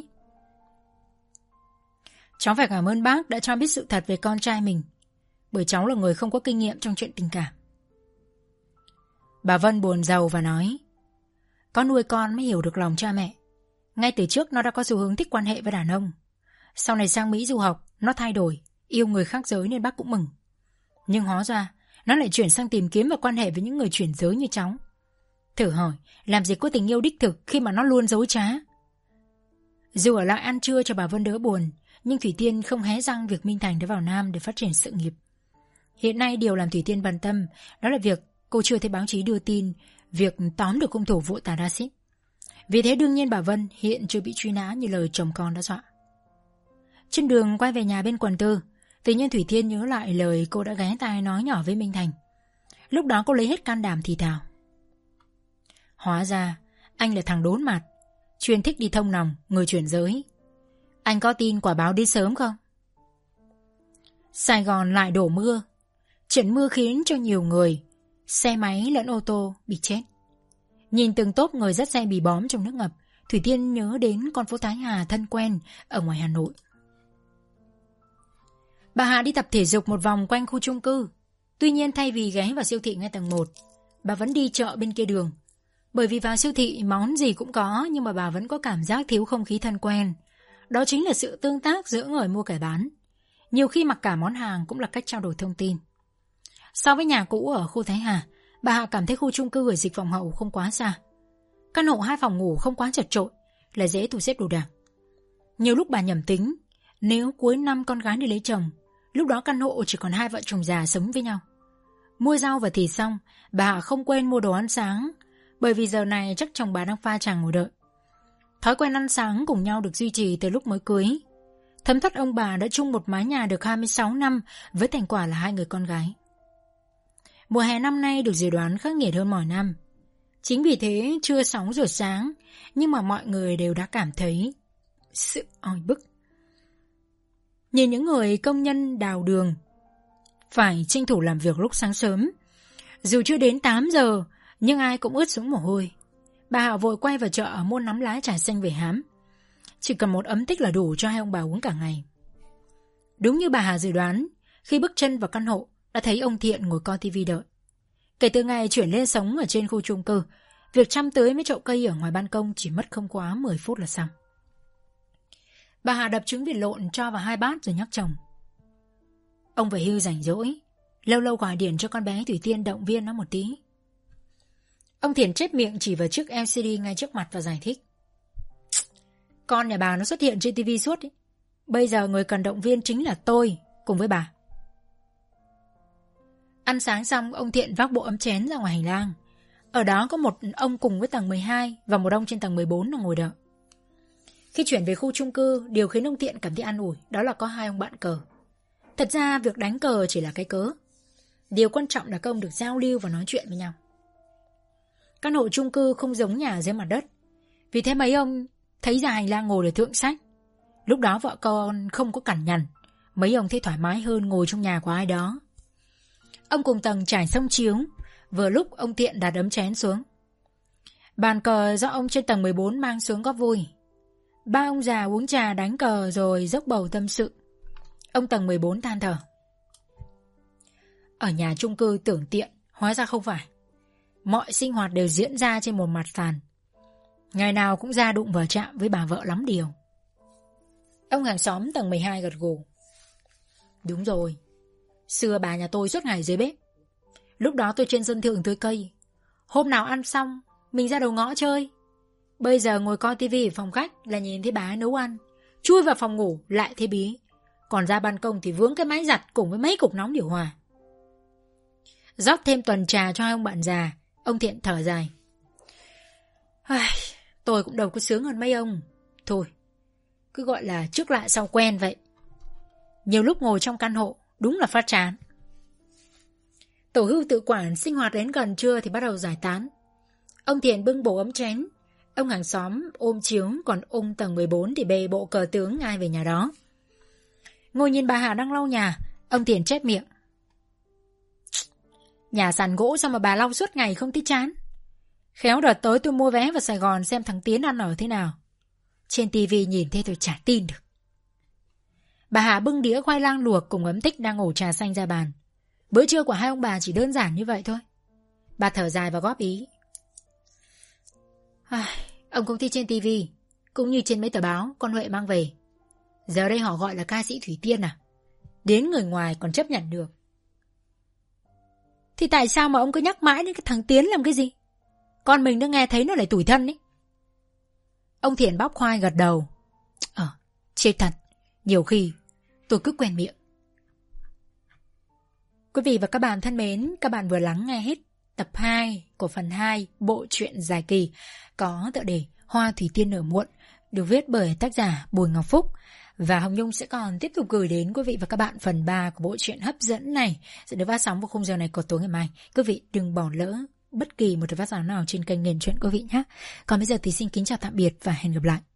"Cháu phải cảm ơn bác đã cho biết sự thật về con trai mình, bởi cháu là người không có kinh nghiệm trong chuyện tình cảm." Bà Vân buồn rầu và nói: "Có nuôi con mới hiểu được lòng cha mẹ. Ngay từ trước nó đã có xu hướng thích quan hệ với đàn ông. Sau này sang Mỹ du học, nó thay đổi, yêu người khác giới nên bác cũng mừng. Nhưng hóa ra, nó lại chuyển sang tìm kiếm và quan hệ với những người chuyển giới như cháu. Thử hỏi, làm gì có tình yêu đích thực khi mà nó luôn dối trá." Dù ở lại ăn trưa cho bà Vân đỡ buồn, nhưng Thủy Tiên không hé răng việc Minh Thành đã vào Nam để phát triển sự nghiệp. Hiện nay điều làm Thủy Tiên bận tâm đó là việc cô chưa thấy báo chí đưa tin việc tóm được hung thủ vụ tà acid. Vì thế đương nhiên bà Vân hiện chưa bị truy nã như lời chồng con đã dọa. Trên đường quay về nhà bên quận tư, tự nhiên Thủy Tiên nhớ lại lời cô đã ghé tai nói nhỏ với Minh Thành. Lúc đó cô lấy hết can đảm thì thào: "Hóa ra anh là thằng đốn mặt, chuyên thích đi thông nòng người chuyển giới. Anh có tin quả báo đến sớm không?" Sài Gòn lại đổ mưa. Trận mưa khiến cho nhiều người, xe máy lẫn ô tô bị chết. Nhìn từng tốp người dắt xe bị bóm trong nước ngập, Thủy Tiên nhớ đến con phố Thái Hà thân quen ở ngoài Hà Nội. Bà Hà đi tập thể dục một vòng quanh khu chung cư. Tuy nhiên thay vì ghé vào siêu thị ngay tầng một, bà vẫn đi chợ bên kia đường. Bởi vì vào siêu thị món gì cũng có, nhưng mà bà vẫn có cảm giác thiếu không khí thân quen. Đó chính là sự tương tác giữa người mua kẻ bán. Nhiều khi mặc cả món hàng cũng là cách trao đổi thông tin. So với nhà cũ ở khu Thái Hà, bà Hà cảm thấy khu chung cư ở Dịch Vọng Hậu không quá xa. Căn hộ hai phòng ngủ không quá chật chội, là dễ thu xếp đồ đạc. Nhiều lúc bà nhầm tính, nếu cuối năm con gái đi lấy chồng, lúc đó căn hộ chỉ còn hai vợ chồng già sống với nhau. Mua rau và thịt xong, bà Hà không quên mua đồ ăn sáng, bởi vì giờ này chắc chồng bà đang pha trà ngồi đợi. Thói quen ăn sáng cùng nhau được duy trì từ lúc mới cưới. Thấm thoát ông bà đã chung một mái nhà được hai mươi sáu năm với thành quả là hai người con gái. Mùa hè năm nay được dự đoán khắc nghiệt hơn mọi năm. Chính vì thế chưa sáu giờ sáng, nhưng mà mọi người đều đã cảm thấy sự oi bức. Nhìn những người công nhân đào đường phải tranh thủ làm việc lúc sáng sớm. Dù chưa đến tám giờ, nhưng ai cũng ướt sũng mồ hôi. Bà Hạo vội quay vào chợ mua nắm lá trà xanh về hám. Chỉ cần một ấm tích là đủ cho hai ông bà uống cả ngày. Đúng như bà Hà dự đoán, khi bước chân vào căn hộ đã thấy ông Thiện ngồi coi tivi đợi. Kể từ ngày chuyển lên sống ở trên khu chung cư, việc chăm tưới mấy chậu cây ở ngoài ban công chỉ mất không quá mười phút là xong. Bà Hà đập trứng vịt lộn cho vào hai bát rồi nhắc chồng: "Ông về hưu rảnh rỗi, lâu lâu gọi điện cho con bé Thủy Tiên động viên nó một tí." Ông Thiện chép miệng chỉ vào chiếc lờ xê đê ngay trước mặt và giải thích: "Con nhà bà nó xuất hiện trên tivi suốt ấy. Bây giờ người cần động viên chính là tôi cùng với bà." Ăn sáng xong, ông Thiện vác bộ ấm chén ra ngoài hành lang. Ở đó có một ông cùng với tầng mười hai và một ông trên tầng mười bốn đang ngồi đợi. Khi chuyển về khu chung cư, điều khiến ông Thiện cảm thấy an ủi đó là có hai ông bạn cờ. Thật ra việc đánh cờ chỉ là cái cớ. Điều quan trọng là các ông được giao lưu và nói chuyện với nhau. Căn hộ chung cư không giống nhà dưới mặt đất, vì thế mấy ông thấy ra hành lang ngồi để thượng sách. Lúc đó vợ con không có cằn nhằn, mấy ông thấy thoải mái hơn ngồi trong nhà của ai đó. Ông cùng tầng trải xong chiếu, vừa lúc ông Thiện đặt ấm chén xuống. Bàn cờ do ông trên tầng mười bốn mang xuống góp vui. Ba ông già uống trà đánh cờ rồi dốc bầu tâm sự. Ông tầng mười bốn than thở. Ở nhà chung cư tưởng tiện, hóa ra không phải. Mọi sinh hoạt đều diễn ra trên một mặt sàn. Ngày nào cũng ra đụng vào chạm với bà vợ lắm điều. Ông hàng xóm tầng mười hai gật gù. Đúng rồi, xưa bà nhà tôi suốt ngày dưới bếp. Lúc đó tôi trên sân thượng tưới cây. Hôm nào ăn xong, mình ra đầu ngõ chơi. Bây giờ ngồi coi tivi ở phòng khách là nhìn thấy bà ấy nấu ăn. Chui vào phòng ngủ lại thấy bí. Còn ra ban công thì vướng cái máy giặt cùng với mấy cục nóng điều hòa. Rót thêm tuần trà cho hai ông bạn già, ông Thiện thở dài. Ai, tôi cũng đâu có sướng hơn mấy ông. Thôi, cứ gọi là trước lạ sau quen vậy. Nhiều lúc ngồi trong căn hộ đúng là phát chán. Tổ hưu tự quản sinh hoạt đến gần trưa thì bắt đầu giải tán. Ông Thiện bưng bổ ấm chén, ông hàng xóm ôm chiếu, còn ông tầng mười bốn thì bê bộ cờ tướng ai về nhà đó. Ngồi nhìn bà Hà đang lau nhà, ông Thiện chép miệng. Nhà sàn gỗ sao mà bà lau suốt ngày không thấy chán. Khéo đợt tới tôi mua vé vào Sài Gòn xem thằng Tiến ăn ở thế nào. Trên tivi nhìn thấy tôi chả tin được. Bà Hà bưng đĩa khoai lang luộc cùng ấm tích đang ổ trà xanh ra bàn. Bữa trưa của hai ông bà chỉ đơn giản như vậy thôi. Bà thở dài và góp ý. À, ông cũng thấy trên tivi, cũng như trên mấy tờ báo con Huệ mang về. Giờ đây họ gọi là ca sĩ Thủy Tiên à? Đến người ngoài còn chấp nhận được. Thì tại sao mà ông cứ nhắc mãi đến cái thằng Tiến làm cái gì? Con mình nó nghe thấy nó lại tủi thân ấy. Ông Thiện bóc khoai gật đầu. Ờ, chết thật. Nhiều khi tôi cứ quen miệng. Quý vị và các bạn thân mến, các bạn vừa lắng nghe hết tập hai của phần hai bộ truyện dài kỳ có tựa đề Hoa Thủy Tiên nở muộn, được viết bởi tác giả Bùi Ngọc Phúc. Và Hồng Nhung sẽ còn tiếp tục gửi đến quý vị và các bạn phần ba của bộ truyện hấp dẫn này sẽ được phát sóng vào khung giờ này của tối ngày mai. Quý vị đừng bỏ lỡ bất kỳ một tập phát sóng nào trên kênh Nghiền Truyện quý vị nhé. Còn bây giờ thì xin kính chào tạm biệt và hẹn gặp lại.